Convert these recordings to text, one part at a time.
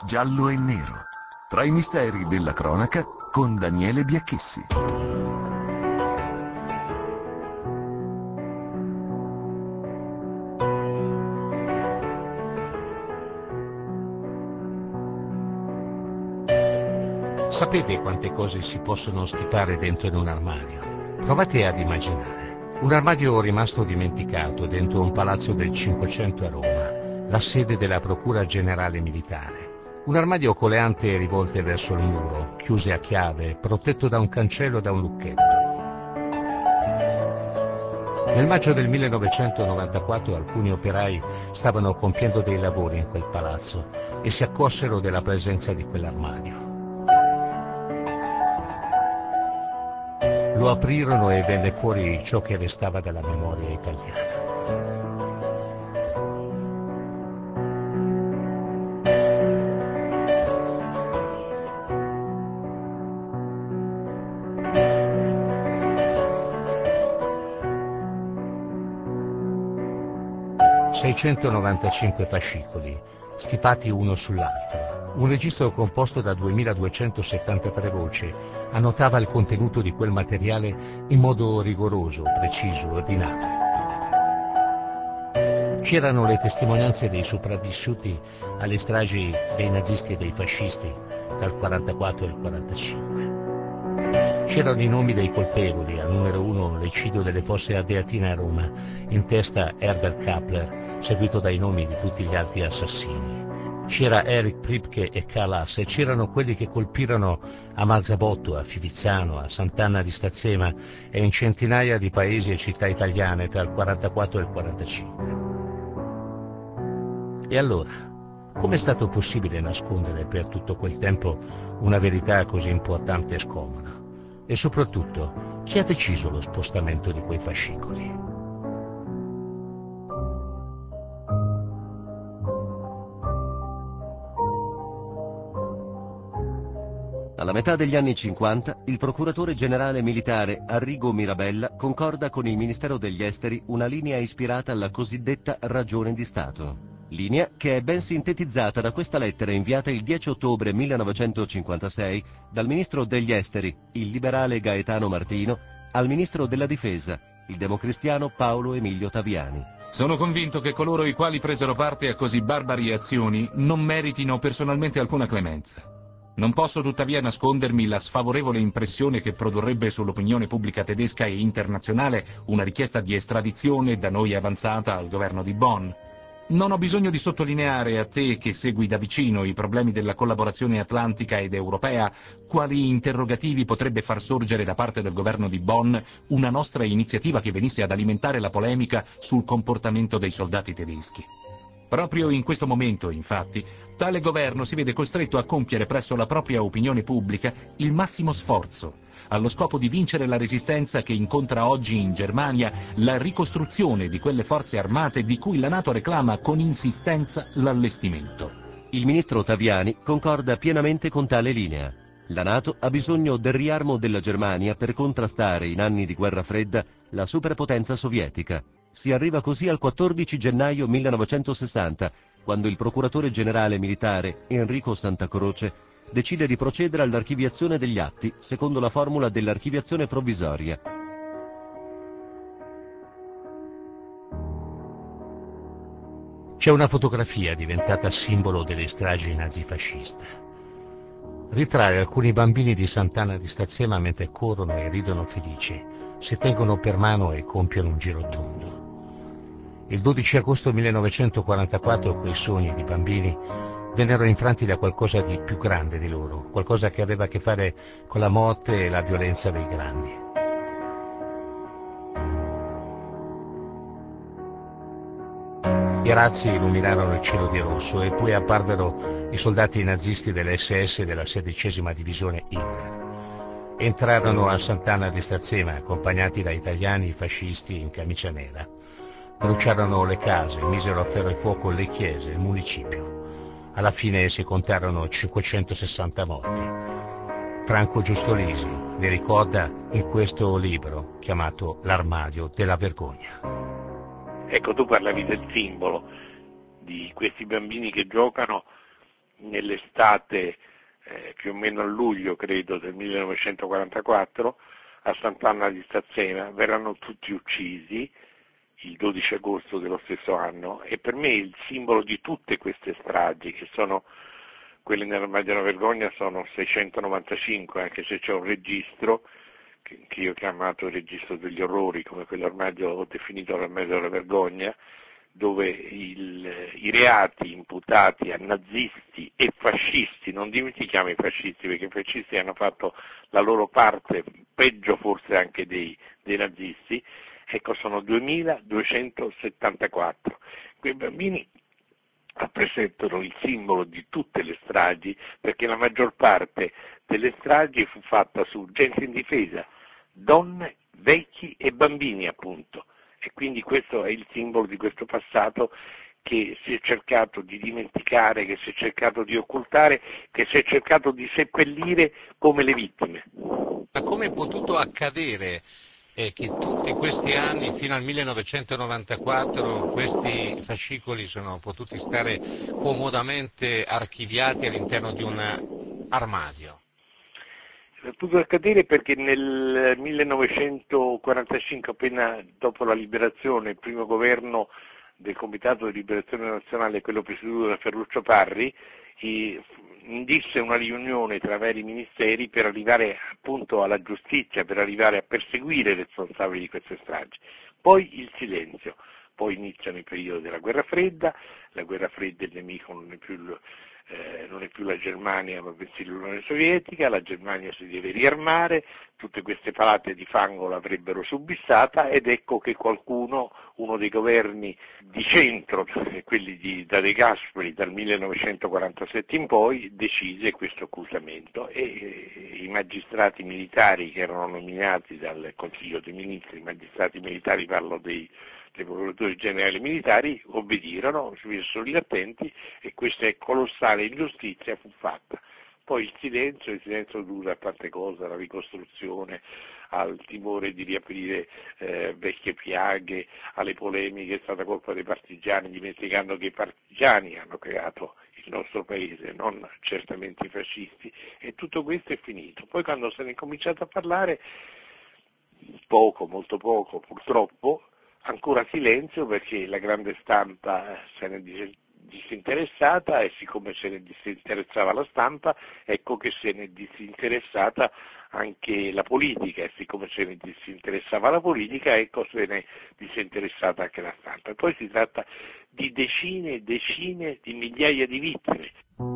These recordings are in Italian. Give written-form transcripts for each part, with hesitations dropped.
giallo e nero, tra i misteri della cronaca con Daniele Biacchessi. Sapete quante cose si possono stipare dentro in un armadio? Provate ad immaginare. Un armadio rimasto dimenticato dentro un palazzo del Cinquecento a Roma, la sede della Procura Generale Militare. Un armadio con le ante rivolte verso il muro, chiuse a chiave, protetto da un cancello e da un lucchetto. Nel maggio del 1994 alcuni operai stavano compiendo dei lavori in quel palazzo e si accorsero della presenza di quell'armadio. Lo aprirono e venne fuori ciò che restava della memoria italiana. «695 fascicoli, stipati uno sull'altro. Un registro composto da 2273 voci annotava il contenuto di quel materiale in modo rigoroso, preciso, ordinato. C'erano le testimonianze dei sopravvissuti alle stragi dei nazisti e dei fascisti dal 44 al 45. C'erano i nomi dei colpevoli, al numero 1 l'eccidio delle fosse Ardeatine a Roma, in testa Herbert Kappler, seguito dai nomi di tutti gli altri assassini. C'era Erich Priebke e Karl Haas, e c'erano quelli che colpirono a Marzabotto, a Fivizzano, a Sant'Anna di Stazzema e in centinaia di paesi e città italiane tra il 44 e il 45. E allora, com'è stato possibile nascondere per tutto quel tempo una verità così importante e scomoda? E soprattutto, chi ha deciso lo spostamento di quei fascicoli? Alla metà degli anni 50, il procuratore generale militare Arrigo Mirabella concorda con il Ministero degli Esteri una linea ispirata alla cosiddetta ragione di Stato. Linea che è ben sintetizzata da questa lettera inviata il 10 ottobre 1956 dal Ministro degli Esteri, il liberale Gaetano Martino, al Ministro della Difesa, il democristiano Paolo Emilio Taviani. Sono convinto che coloro i quali presero parte a così barbari azioni non meritino personalmente alcuna clemenza. Non posso tuttavia nascondermi la sfavorevole impressione che produrrebbe sull'opinione pubblica tedesca e internazionale una richiesta di estradizione da noi avanzata al governo di Bonn. Non ho bisogno di sottolineare a te, che segui da vicino i problemi della collaborazione atlantica ed europea, quali interrogativi potrebbe far sorgere da parte del governo di Bonn una nostra iniziativa che venisse ad alimentare la polemica sul comportamento dei soldati tedeschi. Proprio in questo momento, infatti, tale governo si vede costretto a compiere presso la propria opinione pubblica il massimo sforzo, allo scopo di vincere la resistenza che incontra oggi in Germania la ricostruzione di quelle forze armate di cui la NATO reclama con insistenza l'allestimento. Il ministro Taviani concorda pienamente con tale linea. La NATO ha bisogno del riarmo della Germania per contrastare in anni di guerra fredda la superpotenza sovietica. Si arriva così al 14 gennaio 1960, quando il procuratore generale militare Enrico Santacroce decide di procedere all'archiviazione degli atti secondo la formula dell'archiviazione provvisoria. C'è una fotografia diventata simbolo delle stragi nazifasciste. Ritrae alcuni bambini di Sant'Anna di Stazzema mentre corrono e ridono felici, si tengono per mano e compiono un giro tondo. Il 12 agosto 1944 quei sogni di bambini vennero infranti da qualcosa di più grande di loro, qualcosa che aveva a che fare con la morte e la violenza dei grandi. I razzi illuminarono il cielo di rosso e poi apparvero i soldati nazisti dell'SS e della 16ª divisione Hitler. Entrarono a Sant'Anna di Stazzema accompagnati da italiani fascisti in camicia nera. Bruciarono le case, misero a ferro e fuoco le chiese, il municipio. Alla fine si contarono 560 morti. Franco Giustolisi li ricorda in questo libro chiamato L'armadio della vergogna. Ecco, tu parlavi del simbolo di questi bambini che giocano nell'estate, più o meno a luglio credo del 1944, a Sant'Anna di Stazzema, verranno tutti uccisi il 12 agosto dello stesso anno, e per me il simbolo di tutte queste stragi, che sono quelle nell'armadio della vergogna, sono 695, anche se c'è un registro che io ho chiamato il registro degli orrori, come quell'armadio ho definito l'armadio della vergogna, dove i reati imputati a nazisti e fascisti, non dimentichiamo i fascisti, perché i fascisti hanno fatto la loro parte, peggio forse anche dei nazisti, ecco, sono 2274. Quei bambini rappresentano il simbolo di tutte le stragi, perché la maggior parte delle stragi fu fatta su gente indifesa, donne, vecchi e bambini appunto, e quindi questo è il simbolo di questo passato che si è cercato di dimenticare, che si è cercato di occultare, che si è cercato di seppellire come le vittime. Ma come è potuto accadere che tutti questi anni, fino al 1994, questi fascicoli sono potuti stare comodamente archiviati all'interno di un armadio? È potuto accadere perché nel 1945, appena dopo la liberazione, il primo governo del Comitato di Liberazione Nazionale, quello presieduto da Ferruccio Parri, indisse una riunione tra vari ministeri per arrivare appunto alla giustizia, per arrivare a perseguire i responsabili di queste stragi. Poi il silenzio, poi iniziano i periodi della guerra fredda, la guerra fredda il nemico non è più la Germania ma bensì l'Unione Sovietica, la Germania si deve riarmare, tutte queste palate di fango l'avrebbero subissata, ed ecco che qualcuno, uno dei governi di centro, quelli da De Gasperi dal 1947 in poi, decise questo accusamento, e i magistrati militari che erano nominati dal Consiglio dei Ministri, i magistrati militari, parlo dei procuratori generali militari, obbedirono, si misero lì attenti, e questa colossale ingiustizia fu fatta. Poi il silenzio dura a tante cose, alla ricostruzione, al timore di riaprire vecchie piaghe, alle polemiche, è stata colpa dei partigiani, dimenticando che i partigiani hanno creato il nostro paese, non certamente i fascisti, e tutto questo è finito. Poi quando se ne è cominciato a parlare, poco, molto poco purtroppo, ancora silenzio, perché la grande stampa se ne è disinteressata, e siccome se ne disinteressava la stampa, ecco che se ne è disinteressata anche la politica, e siccome se ne disinteressava la politica, ecco se ne è disinteressata anche la stampa. E poi si tratta di decine e decine di migliaia di vittime.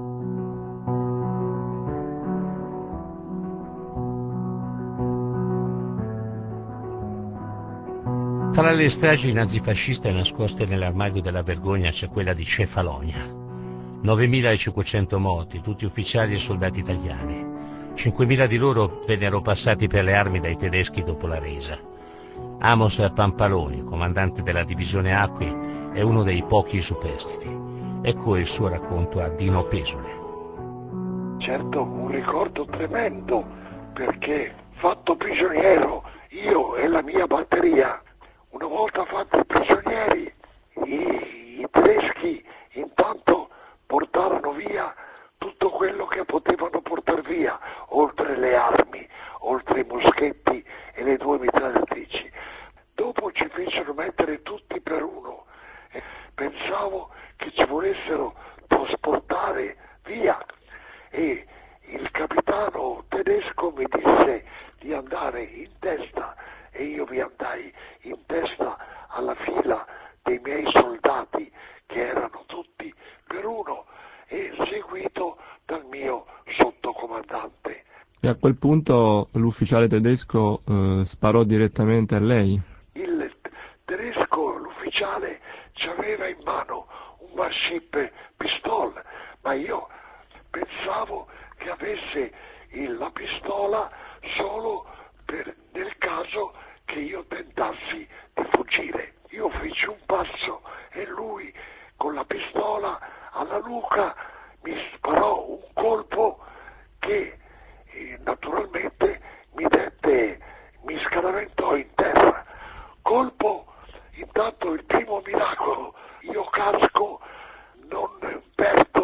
Tra le stragi nazifasciste nascoste nell'armadio della vergogna c'è quella di Cefalonia. 9.500 morti, tutti ufficiali e soldati italiani. 5.000 di loro vennero passati per le armi dai tedeschi dopo la resa. Amos Pampaloni, comandante della divisione Acqui, è uno dei pochi superstiti. Ecco il suo racconto a Dino Pesole. Certo, un ricordo tremendo, perché fatto prigioniero io e la mia batteria, una volta fatti prigionieri, i tedeschi intanto portarono via tutto quello che potevano portare via, oltre le armi, oltre i moschetti e le 2 mitragliatrici. Dopo ci fecero mettere tutti per uno. Pensavo che ci volessero trasportare via, e il capitano tedesco mi disse di andare in testa, e io vi andai in testa alla fila dei miei soldati, che erano tutti per uno, e seguito dal mio sottocomandante. E a quel punto l'ufficiale tedesco sparò direttamente a lei? Il tedesco, l'ufficiale, ci aveva in mano un Warship Pistol, ma io pensavo che avesse la pistola solo nel caso che io tentassi di fuggire. Io feci un passo e lui con la pistola alla nuca mi sparò un colpo che naturalmente mi scaraventò in terra. Colpo, intanto il primo miracolo, io casco, non perdo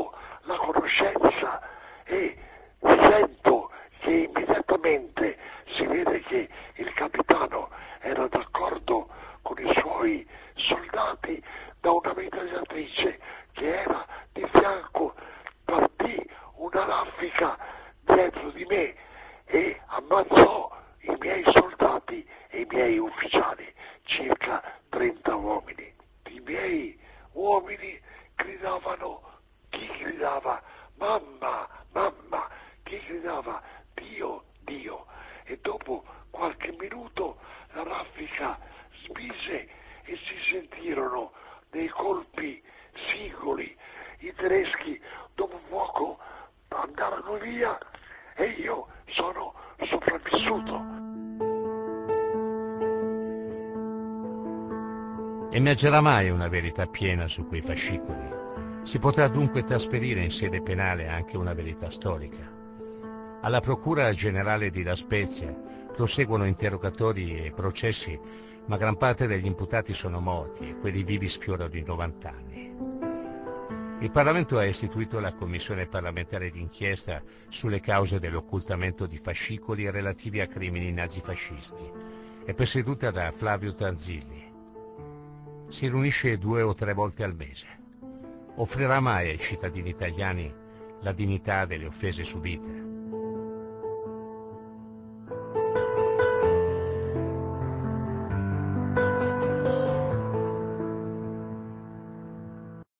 la conoscenza e sento che immediatamente si vede che il capitano era d'accordo con i suoi soldati. Da una mitragliatrice che era di fianco partì una raffica dietro di me e ammazzò i miei soldati e i miei ufficiali, circa 30 uomini. I miei uomini gridavano, chi gridava mamma, mamma, chi gridava Dio, Dio, e dopo qualche minuto la raffica smise e si sentirono dei colpi singoli. I tedeschi dopo poco andarono via e io sono sopravvissuto. Emergerà mai una verità piena su quei fascicoli? Si potrà dunque trasferire in sede penale anche una verità storica? Alla Procura Generale di La Spezia proseguono interrogatori e processi, ma gran parte degli imputati sono morti e quelli vivi sfiorano i 90 anni. Il Parlamento ha istituito la Commissione parlamentare d'inchiesta sulle cause dell'occultamento di fascicoli relativi a crimini nazifascisti. È presieduta da Flavio Tanzilli. Si riunisce 2 o 3 volte al mese. Offrirà mai ai cittadini italiani la dignità delle offese subite?